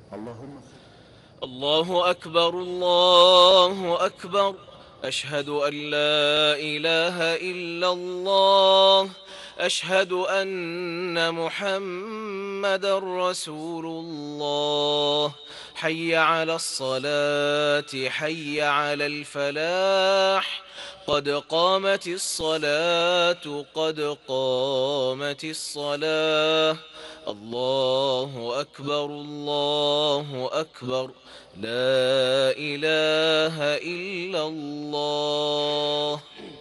الله أكبر الله أكبر. أشهد أن لا إله إلا الله. أشهد أن محمدًا رسول الله. حي على الصلاة حي على الفلاح. قد قامت الصلاة قد قامت الصلاة. الله أكبر الله أكبر. لا إله إلا الله.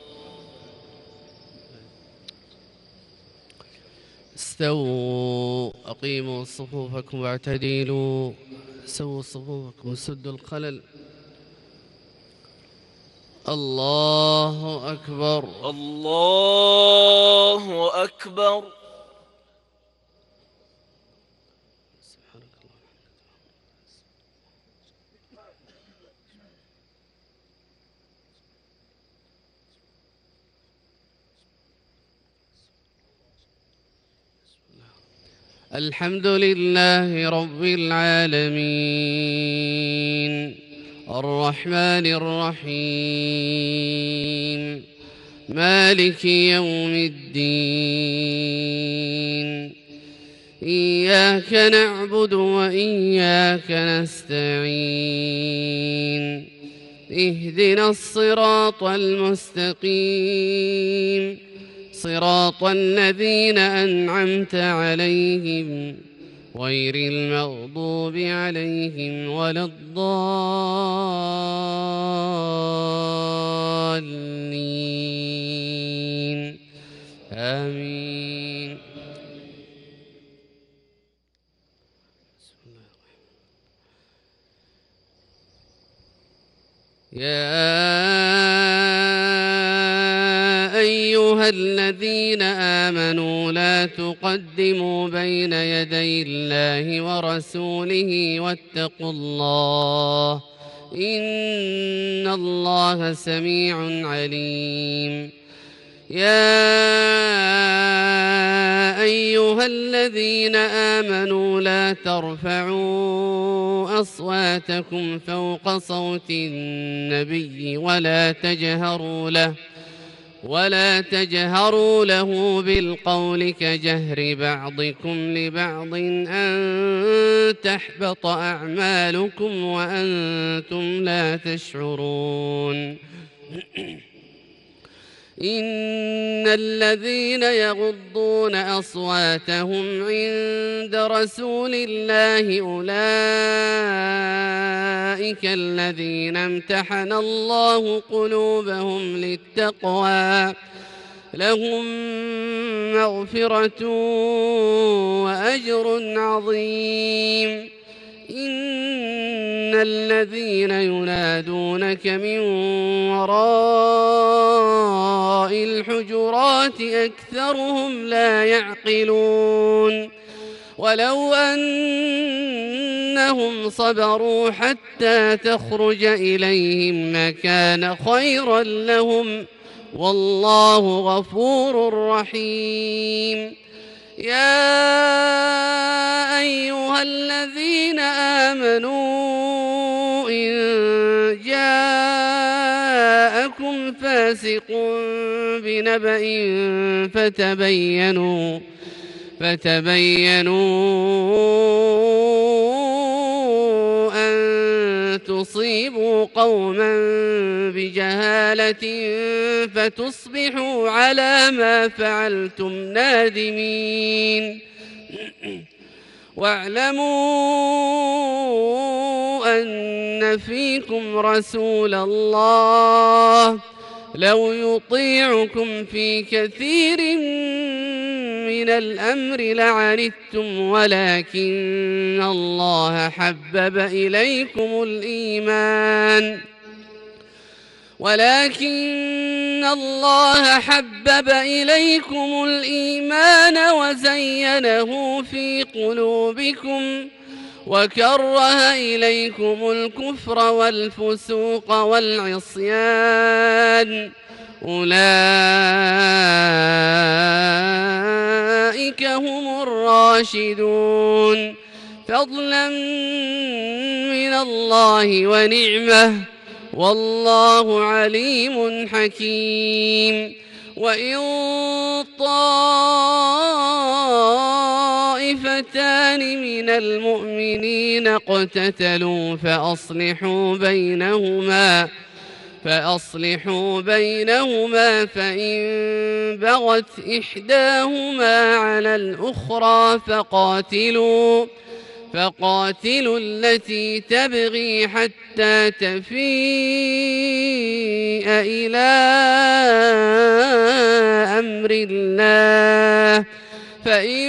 استووا أقيموا صفوفكم واعتدلوا. سووا صفوفكم وسدوا الخلل. الله أكبر الله أكبر. الحمد لله رب العالمين الرحمن الرحيم مالك يوم الدين. إياك نعبد وإياك نستعين. اهدنا الصراط المستقيم صراط الذين أنعمت عليهم غير المغضوب عليهم ولا الضالين. آمين. يا أيها الذين آمنوا لا تقدموا بين يدي الله ورسوله واتقوا الله إن الله سميع عليم. يا أيها الذين آمنوا لا ترفعوا أصواتكم فوق صوت النبي ولا تجهروا له بالقول كجهر بعضكم لبعض أن تحبط أعمالكم وأنتم لا تشعرون. إن الذين يغضون أصواتهم عند رسول الله أولئك الذين امتحن الله قلوبهم للتقوى لهم مغفرة وأجر عظيم. إن الذين ينادونك من وراء الحجرات أكثرهم لا يعقلون. ولو أنهم صبروا حتى تخرج إليهم لكان خيرا لهم والله غفور رحيم. يا أيها الذين آمنوا إن جاءكم فاسق بنبأ فتبينوا أن تصيبوا قوما بجهالة فتصبحوا على ما فعلتم نادمين. واعلموا أن فيكم رسول الله لو يطيعكم في كثير من الأمر لعنتم ولكن الله حبب إليكم الإيمان وزينه في قلوبكم وكره إليكم الكفر والفسوق والعصيان أولئك هم الراشدون. فضلا من الله ونعمة، والله عليم حكيم. وإن طائفتان من المؤمنين اقتتلوا فأصلحوا بينهما فإن بغت إحداهما على الأخرى فقاتلوا التي تبغي حتى تفيء إلى أمر الله، فإن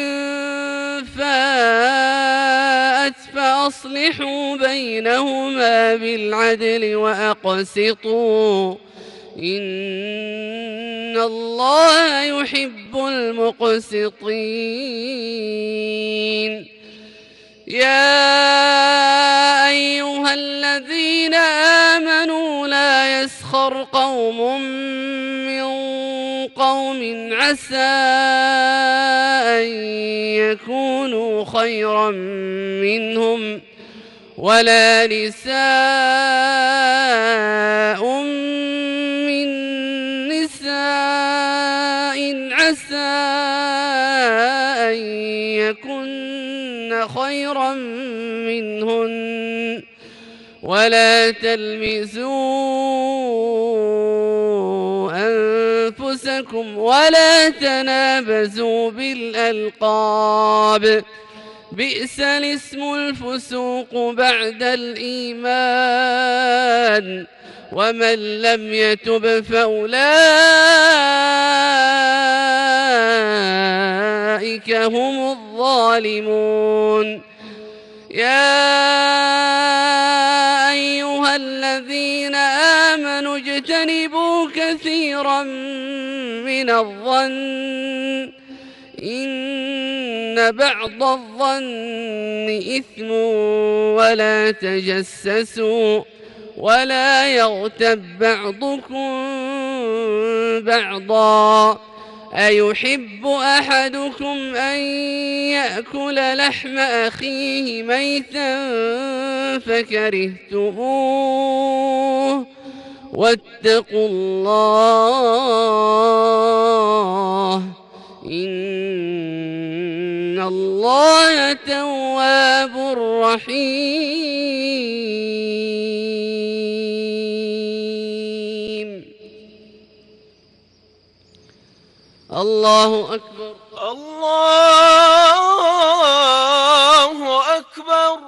فاءت فأصلحوا بينهما بالعدل وأقسطوا، إن الله يحب المقسطين. يا أيها الذين آمنوا لا يسخر قوم من قوم عسى أن يكونوا خيرا منهم، ولا نساء من نساء عسى أن يكن خيرا منهن، ولا تلمزوا أنفسكم ولا تنابزوا بالألقاب، بئس الاسم الفسوق بعد الإيمان، ومن لم يتب فأولئك هم الظالمون. يا أيها الذين آمنوا اجتنبوا كثيرا من الظن إن بعض الظن إثم، ولا تجسسوا ولا يغتب بعضكم بعضا، أيحب أحدكم أن يأكل لحم أخيه ميتا فكرهتموه، واتقوا الله إن الله تواب رحيم. الله أكبر. الله أكبر.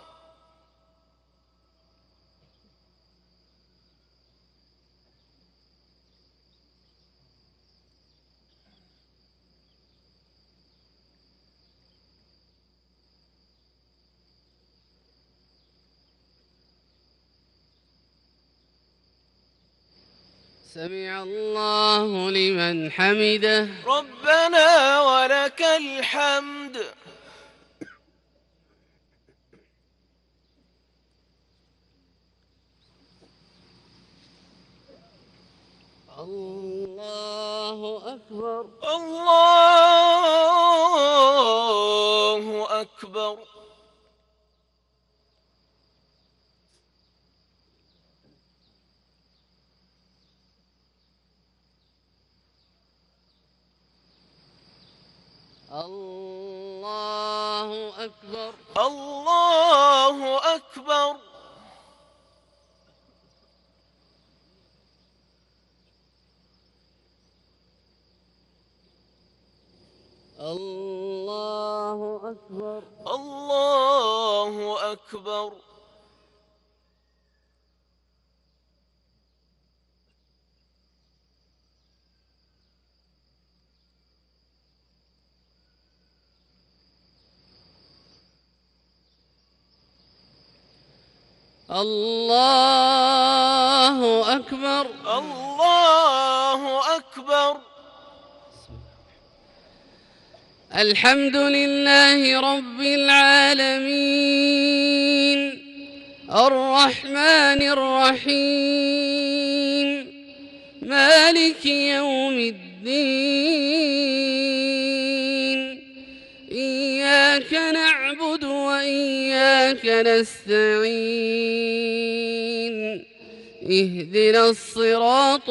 سمع الله لمن حمده. ربنا ولك الحمد. الله أكبر. الله أكبر. الله أكبر. الله أكبر. الله أكبر. الله أكبر. الله أكبر. الله أكبر. الحمد لله رب العالمين، الرحمن الرحيم، مالك يوم الدين، إياك نعبد وإياك وإياك نستعين اهدنا الصراط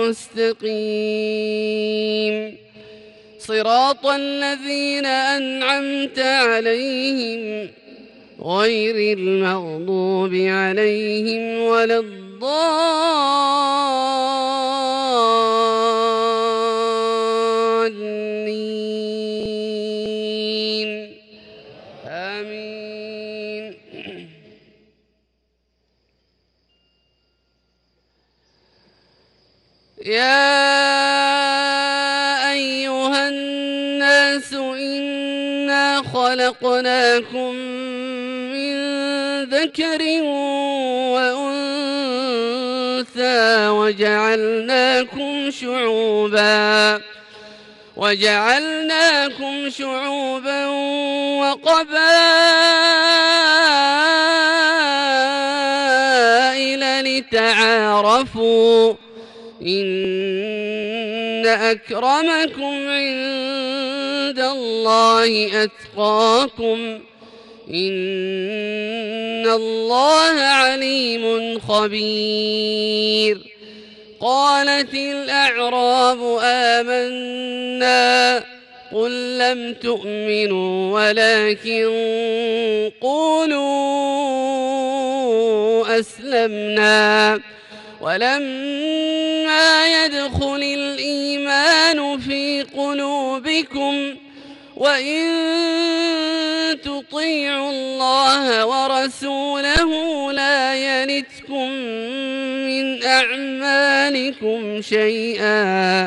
المستقيم صراط الذين أنعمت عليهم غير المغضوب عليهم ولا الضالين آمين. يا أيها الناس إنا خلقناكم من ذكر وأنثى وجعلناكم شعوبا وقبائل لتعارفوا إن أكرمكم عند الله أتقاكم إن الله عليم خبير. قالت الأعراب آمنا قل لم تؤمنوا ولكن قولوا أسلمنا ولما يدخل الإيمان في قلوبكم وإن تطيعوا الله ورسوله لا يلتكم من أعمالكم شيئا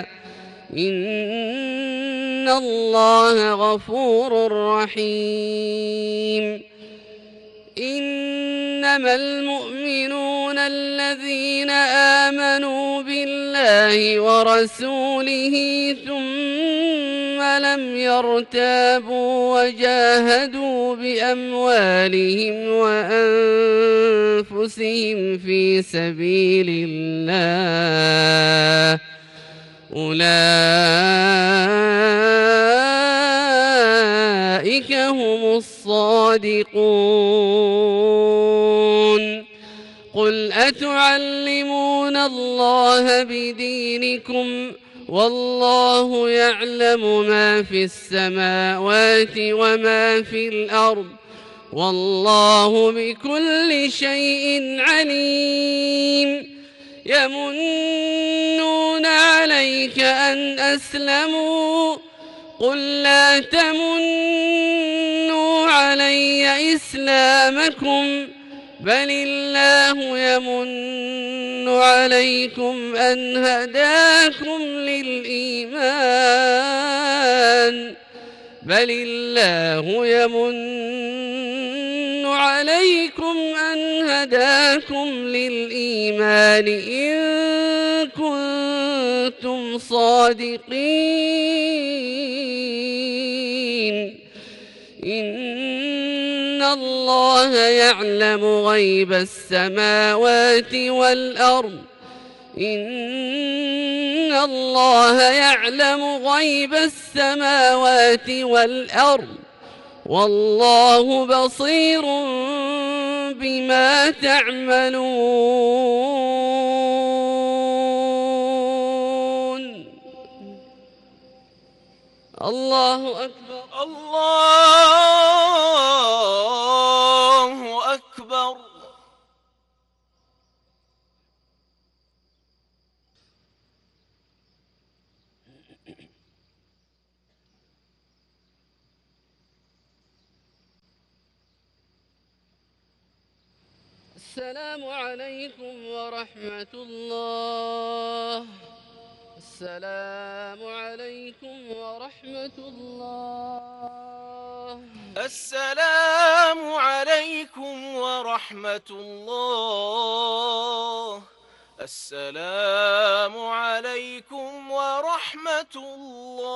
إن الله غفور رحيم. إنما المؤمنون الذين آمنوا بالله ورسوله ثم لم يرتابوا وجاهدوا بأموالهم وأنفسهم في سبيل الله أولئك هم الصادقون. قل أتعلمون الله بدينكم والله يعلم ما في السماوات وما في الأرض والله بكل شيء عليم. يمنون عليك أن أسلموا قل لا تمنوا علي إسلامكم بل الله يمن عليكم أن هداكم للإيمان إن كنتم صادقين. إن الله يعلم غيب السماوات والأرض والله بصير بما تعملون. الله أكبر. الله أكبر. السلام عليكم ورحمة الله. السلام عليكم ورحمة الله. السلام عليكم ورحمة الله. السلام عليكم ورحمة الله.